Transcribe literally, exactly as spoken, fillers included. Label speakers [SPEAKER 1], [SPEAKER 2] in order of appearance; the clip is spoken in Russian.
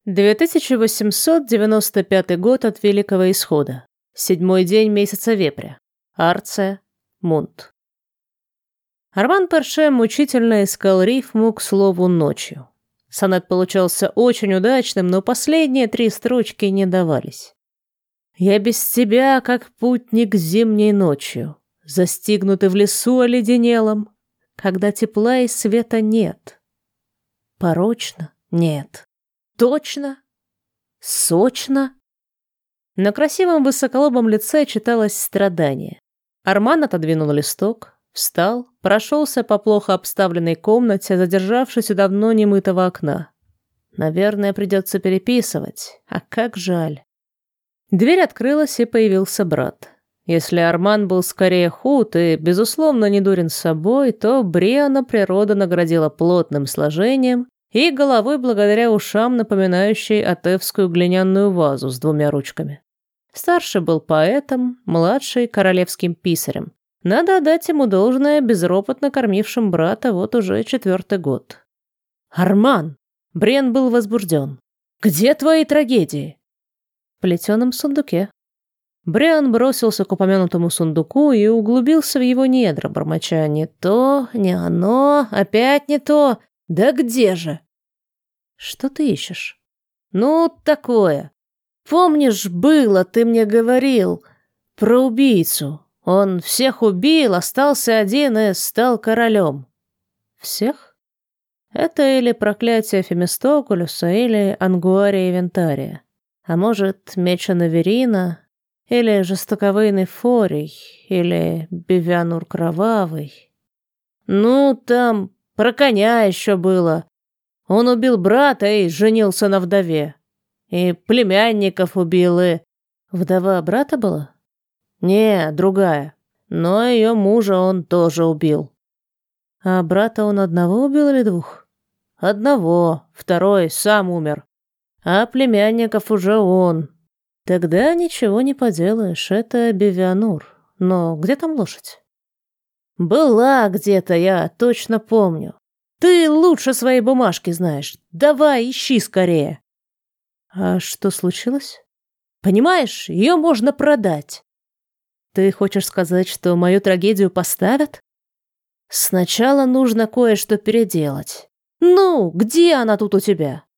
[SPEAKER 1] две тысячи восемьсот девяносто пятый год от Великого Исхода. Седьмой день месяца Вепря. Арция, Мунт. Арман Порше мучительно искал рифму к слову «ночью». Сонет получался очень удачным, но последние три строчки не давались. «Я без тебя, как путник зимней ночью, застигнутый в лесу оледенелом, когда тепла и света нет. Порочно? Нет. Точно? Сочно?» На красивом высоколобом лице читалось страдание. Арман отодвинул листок, встал, прошелся по плохо обставленной комнате, задержавшись у давно немытого окна. Наверное, придется переписывать, а как жаль. Дверь открылась, и появился брат. Если Арман был скорее худ и, безусловно, не дурен с собой, то Бриана природа наградила плотным сложением и головой благодаря ушам, напоминающей атевскую глиняную вазу с двумя ручками. Старший был поэтом, младший — королевским писарем. Надо отдать ему должное, безропотно кормившим брата вот уже четвертый год. «Арман!» — Брен был возбужден. «Где твои трагедии?» «В плетеном сундуке». Бриан бросился к упомянутому сундуку и углубился в его недра, бормоча: «Не то, не оно, опять не то. Да где же?» «Что ты ищешь?» «Ну, такое. Помнишь, было, ты мне говорил про убийцу. Он всех убил, остался один и стал королем». «Всех?» Это или проклятие Фемистокулюса, или Ангуария Вентария. А может, Меча Наверина, или жестоковыйный Форий, или Бивянур Кровавый. Ну, там про коня еще было. Он убил брата и женился на вдове. И племянников убил, и... Вдова брата была? Не, другая. Но ее мужа он тоже убил. А брата он одного убил или двух? Одного, второй сам умер. А племянников уже он. Тогда ничего не поделаешь, это Бивянур. Но где там лошадь? Была где-то, я точно помню. Ты лучше своей бумажки знаешь. Давай, ищи скорее. А что случилось? Понимаешь, ее можно продать. Ты хочешь сказать, что мою трагедию поставят? Сначала нужно кое-что переделать. Ну, где она тут у тебя?